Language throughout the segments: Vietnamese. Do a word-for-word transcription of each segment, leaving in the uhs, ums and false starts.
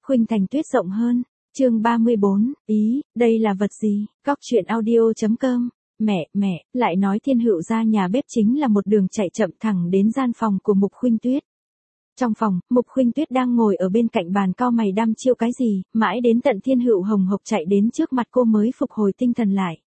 khuynh thành tuyết rộng hơn. Chương ba mươi bốn, ý, đây là vật gì? Góc truyện audio.com. Mẹ, mẹ, lại nói Thiên Hựu ra nhà bếp chính là một đường chạy chậm thẳng đến gian phòng của Mục Khuynh Tuyết. Trong phòng, Mục Khuynh Tuyết đang ngồi ở bên cạnh bàn cau mày đăm chiêu cái gì, mãi đến tận Thiên Hựu hồng hộc chạy đến trước mặt cô mới phục hồi tinh thần lại.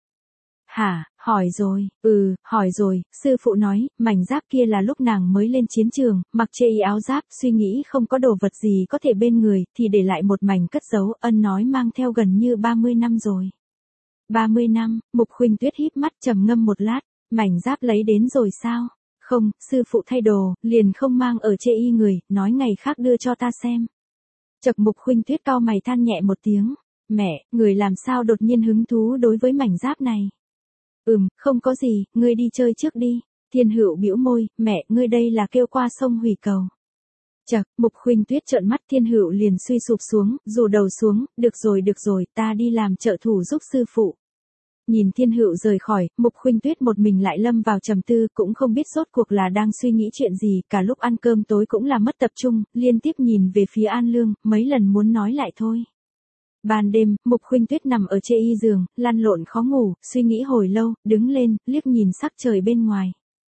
Hả, hỏi rồi, ừ, hỏi rồi, sư phụ nói, mảnh giáp kia là lúc nàng mới lên chiến trường, mặc chê y áo giáp, suy nghĩ không có đồ vật gì có thể bên người, thì để lại một mảnh cất giấu, ân nói mang theo gần như ba mươi năm rồi. ba mươi năm, Mục Khuynh Tuyết híp mắt trầm ngâm một lát, mảnh giáp lấy đến rồi sao? Không, sư phụ thay đồ, liền không mang ở chê y người, nói ngày khác đưa cho ta xem. Chợt Mục Khuynh Tuyết cau mày than nhẹ một tiếng, mẹ, người làm sao đột nhiên hứng thú đối với mảnh giáp này? Ừm, không có gì, ngươi đi chơi trước đi. Thiên Hựu bĩu môi, mẹ, ngươi đây là kêu qua sông hủy cầu. Chậc, Mục Khuynh Tuyết trợn mắt. Thiên Hựu liền suy sụp xuống, rủ đầu xuống, được rồi được rồi, ta đi làm trợ thủ giúp sư phụ. Nhìn Thiên Hựu rời khỏi, Mục Khuynh Tuyết một mình lại lâm vào trầm tư, cũng không biết rốt cuộc là đang suy nghĩ chuyện gì, cả lúc ăn cơm tối cũng là mất tập trung, liên tiếp nhìn về phía An Lương, mấy lần muốn nói lại thôi. Ban đêm, Mục Khuynh Tuyết nằm ở chê y giường, lăn lộn khó ngủ, suy nghĩ hồi lâu, đứng lên, liếc nhìn sắc trời bên ngoài.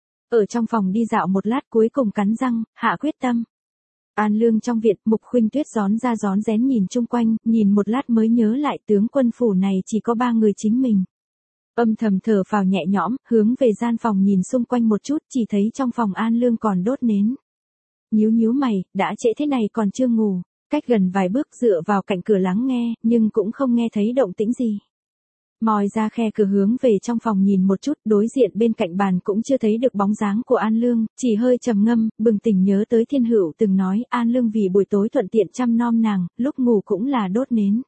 Ở trong phòng đi dạo một lát cuối cùng cắn răng, hạ quyết tâm. An Lương trong viện, Mục Khuynh Tuyết rón ra rón rén nhìn chung quanh, nhìn một lát mới nhớ lại tướng quân phủ này chỉ có ba người chính mình. Âm thầm thở phào nhẹ nhõm, hướng về gian phòng nhìn xung quanh một chút, chỉ thấy trong phòng An Lương còn đốt nến. Nhíu nhíu mày, đã trễ thế này còn chưa ngủ. Cách gần vài bước dựa vào cạnh cửa lắng nghe, nhưng cũng không nghe thấy động tĩnh gì. Mòi ra khe cửa hướng về trong phòng nhìn một chút, đối diện bên cạnh bàn cũng chưa thấy được bóng dáng của An Lương, chỉ hơi trầm ngâm, bừng tỉnh nhớ tới Thiên Hựu từng nói An Lương vì buổi tối thuận tiện chăm nom nàng, lúc ngủ cũng là đốt nến.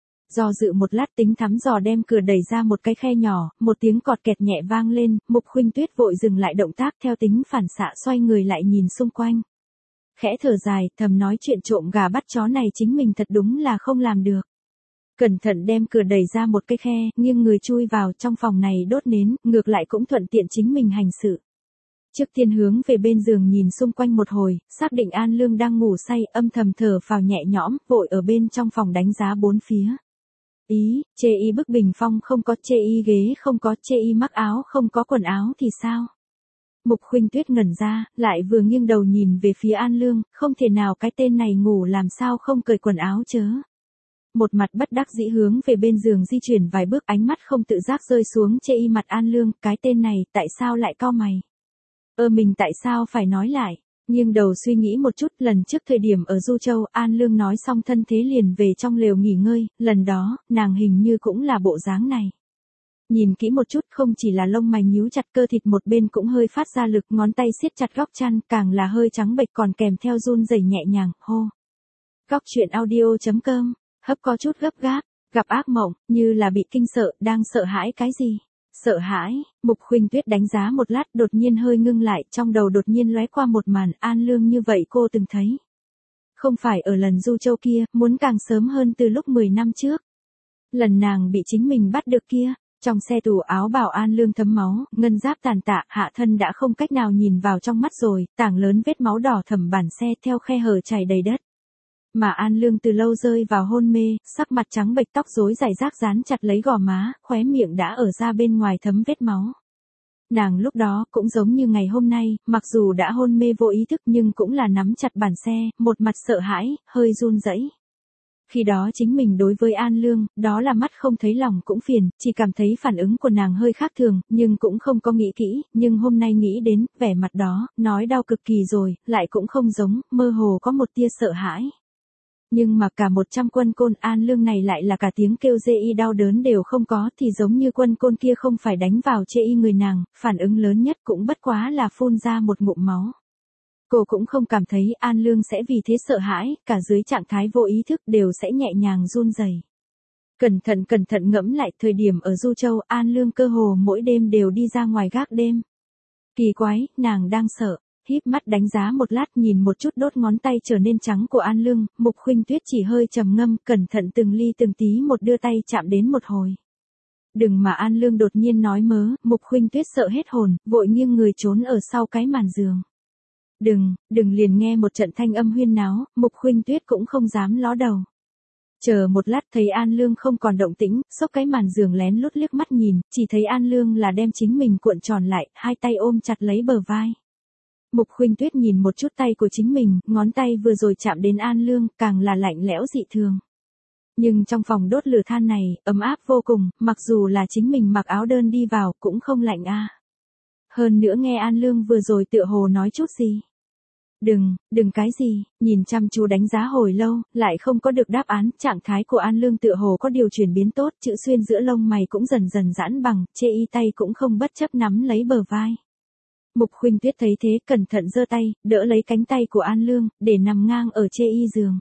Do dự một lát tính thăm dò đem cửa đẩy ra một cái khe nhỏ, một tiếng cọt kẹt nhẹ vang lên, Mục Khuynh Tuyết vội dừng lại động tác theo tính phản xạ xoay người lại nhìn xung quanh. Khẽ thở dài, thầm nói chuyện trộm gà bắt chó này chính mình thật đúng là không làm được. Cẩn thận đem cửa đẩy ra một cái khe, nghiêng người chui vào trong phòng này đốt nến, ngược lại cũng thuận tiện chính mình hành sự. Trước tiên hướng về bên giường nhìn xung quanh một hồi, xác định An Lương đang ngủ say, âm thầm thở phào nhẹ nhõm, vội ở bên trong phòng đánh giá bốn phía. Ý, chê y bức bình phong không có, chê y ghế không có, chê y mắc áo không có, quần áo thì sao? Mục Khuynh Tuyết ngẩn ra, lại vừa nghiêng đầu nhìn về phía An Lương, không thể nào cái tên này ngủ làm sao không cởi quần áo chớ. Một mặt bất đắc dĩ hướng về bên giường di chuyển vài bước, ánh mắt không tự giác rơi xuống chê y mặt An Lương, cái tên này tại sao lại cau mày? Ơ mình tại sao phải nói lại? Nhưng đầu suy nghĩ một chút, lần trước thời điểm ở Du Châu, An Lương nói xong thân thế liền về trong lều nghỉ ngơi, lần đó, nàng hình như cũng là bộ dáng này. Nhìn kỹ một chút, không chỉ là lông mày nhíu chặt, cơ thịt một bên cũng hơi phát ra lực, ngón tay siết chặt góc chăn, càng là hơi trắng bệch còn kèm theo run rẩy nhẹ nhàng, hô. Góc truyện audio.com, hấp có chút gấp gáp, gặp ác mộng, như là bị kinh sợ, đang sợ hãi cái gì? Sợ hãi, Mục Khuynh Tuyết đánh giá một lát, đột nhiên hơi ngưng lại, trong đầu đột nhiên lóe qua một màn An Lương như vậy cô từng thấy. Không phải ở lần Du Châu kia, muốn càng sớm hơn từ lúc mười năm trước. Lần nàng bị chính mình bắt được kia. Trong xe tủ áo bảo An Lương thấm máu, ngân giáp tàn tạ, hạ thân đã không cách nào nhìn vào trong mắt rồi, tảng lớn vết máu đỏ thẫm bản xe theo khe hở chảy đầy đất. Mà An Lương từ lâu rơi vào hôn mê, sắc mặt trắng bệch, tóc rối rải rác dán chặt lấy gò má, khóe miệng đã ở ra bên ngoài thấm vết máu. Nàng lúc đó cũng giống như ngày hôm nay, mặc dù đã hôn mê vô ý thức nhưng cũng là nắm chặt bản xe, một mặt sợ hãi, hơi run rẩy. Khi đó chính mình đối với An Lương, đó là mắt không thấy lòng cũng phiền, chỉ cảm thấy phản ứng của nàng hơi khác thường, nhưng cũng không có nghĩ kỹ, nhưng hôm nay nghĩ đến, vẻ mặt đó, nói đau cực kỳ rồi, lại cũng không giống, mơ hồ có một tia sợ hãi. Nhưng mà cả một trăm quân côn An Lương này lại là cả tiếng kêu dê y đau đớn đều không có, thì giống như quân côn kia không phải đánh vào chê y người nàng, phản ứng lớn nhất cũng bất quá là phun ra một ngụm máu. Cô cũng không cảm thấy An Lương sẽ vì thế sợ hãi, cả dưới trạng thái vô ý thức đều sẽ nhẹ nhàng run rẩy. Cẩn thận cẩn thận ngẫm lại, thời điểm ở Du Châu, An Lương cơ hồ mỗi đêm đều đi ra ngoài gác đêm. Kỳ quái, nàng đang sợ. Híp mắt đánh giá một lát, nhìn một chút đốt ngón tay trở nên trắng của An Lương, Mục Khuynh Tuyết chỉ hơi trầm ngâm, cẩn thận từng ly từng tí một đưa tay chạm đến một hồi. Đừng mà An Lương đột nhiên nói mớ, Mục Khuynh Tuyết sợ hết hồn, vội nghiêng người trốn ở sau cái màn giường. Đừng, đừng liền nghe một trận thanh âm huyên náo, Mục Khuynh Tuyết cũng không dám ló đầu. Chờ một lát thấy An Lương không còn động tĩnh, xốc cái màn giường lén lút liếc mắt nhìn, chỉ thấy An Lương là đem chính mình cuộn tròn lại, hai tay ôm chặt lấy bờ vai. Mục Khuynh Tuyết nhìn một chút tay của chính mình, ngón tay vừa rồi chạm đến An Lương, càng là lạnh lẽo dị thường. Nhưng trong phòng đốt lửa than này, ấm áp vô cùng, mặc dù là chính mình mặc áo đơn đi vào, cũng không lạnh a. Hơn nữa nghe An Lương vừa rồi tựa hồ nói chút gì. Đừng, đừng cái gì, nhìn chăm chú đánh giá hồi lâu, lại không có được đáp án, trạng thái của An Lương tựa hồ có điều chuyển biến tốt, chữ xuyên giữa lông mày cũng dần dần giãn bằng, chê y tay cũng không bất chấp nắm lấy bờ vai. Mục Khuynh Tuyết thấy thế cẩn thận giơ tay, đỡ lấy cánh tay của An Lương, để nằm ngang ở chê y giường.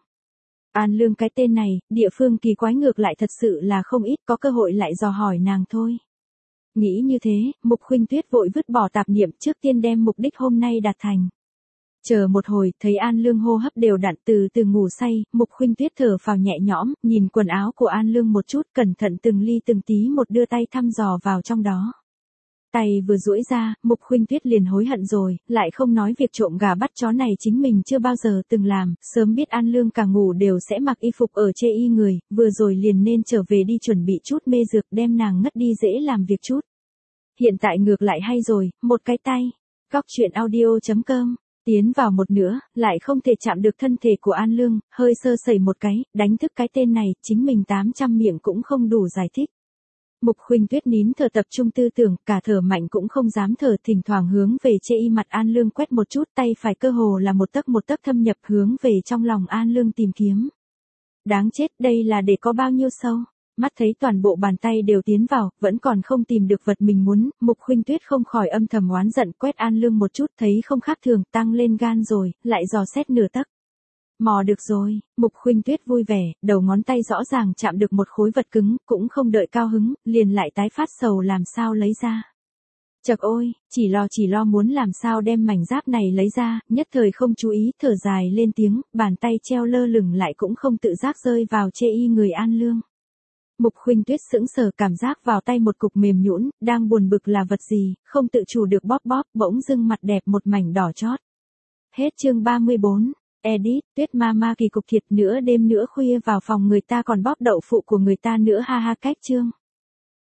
An Lương cái tên này, địa phương kỳ quái ngược lại thật sự là không ít, có cơ hội lại dò hỏi nàng thôi. Nghĩ như thế, Mục Khuynh Tuyết vội vứt bỏ tạp niệm, trước tiên đem mục đích hôm nay đạt thành. Chờ một hồi, thấy An Lương hô hấp đều đặn từ từ ngủ say, Mục Khuynh Tuyết thở phào nhẹ nhõm, nhìn quần áo của An Lương một chút, cẩn thận từng ly từng tí một đưa tay thăm dò vào trong đó. Tay vừa duỗi ra, Mục Khuynh Tuyết liền hối hận rồi, lại không nói việc trộm gà bắt chó này chính mình chưa bao giờ từng làm, sớm biết An Lương cả ngủ đều sẽ mặc y phục ở chê y người, vừa rồi liền nên trở về đi chuẩn bị chút mê dược đem nàng ngất đi dễ làm việc chút. Hiện tại ngược lại hay rồi, một cái tay. Góc truyện audio chấm com. Tiến vào một nửa, lại không thể chạm được thân thể của An Lương, hơi sơ sẩy một cái, đánh thức cái tên này, chính mình tám trăm miệng cũng không đủ giải thích. Mục Khuynh Tuyết nín thở tập trung tư tưởng, cả thở mạnh cũng không dám thở, thỉnh thoảng hướng về chê y mặt An Lương quét một chút, tay phải cơ hồ là một tấc một tấc thâm nhập hướng về trong lòng An Lương tìm kiếm. Đáng chết, đây là để có bao nhiêu sâu? Mắt thấy toàn bộ bàn tay đều tiến vào, vẫn còn không tìm được vật mình muốn, Mục Khuynh Tuyết không khỏi âm thầm oán giận, quét An Lương một chút, thấy không khác thường, tăng lên gan rồi, lại dò xét nửa tấc. Mò được rồi, Mục Khuynh Tuyết vui vẻ, đầu ngón tay rõ ràng chạm được một khối vật cứng, cũng không đợi cao hứng, liền lại tái phát sầu làm sao lấy ra. Chậc ôi, chỉ lo chỉ lo muốn làm sao đem mảnh giáp này lấy ra, nhất thời không chú ý, thở dài lên tiếng, bàn tay treo lơ lửng lại cũng không tự giác rơi vào chê y người An Lương. Mục Khuynh Tuyết sững sờ, cảm giác vào tay một cục mềm nhũn, đang buồn bực là vật gì, không tự chủ được bóp bóp, bỗng dưng mặt đẹp một mảnh đỏ chót. Hết chương ba mươi bốn. Edit, Tuyết Mama kỳ cục thiệt, nửa đêm nửa khuya vào phòng người ta còn bóp đậu phụ của người ta nữa, ha ha, cách chương.